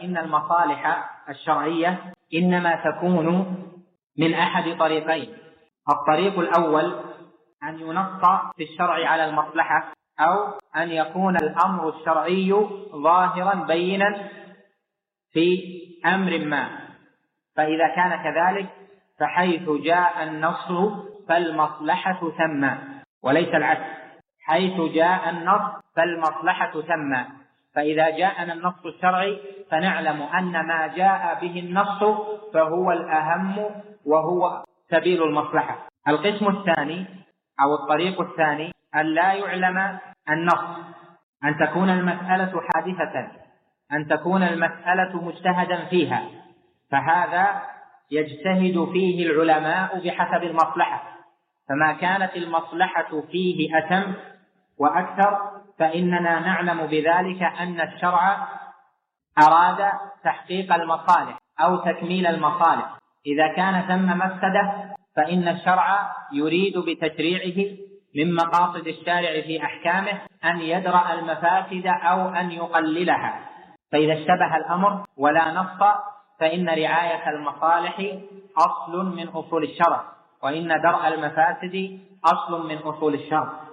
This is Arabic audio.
فإن المصالح الشرعية إنما تكون من أحد طريقين: الطريق الأول أن ينص في الشرع على المصلحة، أو أن يكون الأمر الشرعي ظاهرا بينا في أمر ما، فإذا كان كذلك فحيث جاء النص فالمصلحة ثم، وليس العكس، حيث جاء النص فالمصلحة ثم. فإذا جاءنا النص الشرعي فنعلم أن ما جاء به النص فهو الأهم وهو سبيل المصلحة. القسم الثاني أو الطريق الثاني أن لا يعلم النص، أن تكون المسألة حادثة، أن تكون المسألة مجتهدا فيها، فهذا يجتهد فيه العلماء بحسب المصلحة، فما كانت المصلحة فيه أتم وأكثر فإننا نعلم بذلك أن الشرع أراد تحقيق المصالح أو تكميل المصالح. إذا كان ثم مفسدة فإن الشرع يريد بتشريعه من مقاصد الشارع في أحكامه أن يدرأ المفاسد أو أن يقللها. فإذا اشتبه الأمر ولا نص فإن رعاية المصالح أصل من أصول الشرع، وإن درء المفاسد أصل من أصول الشرع.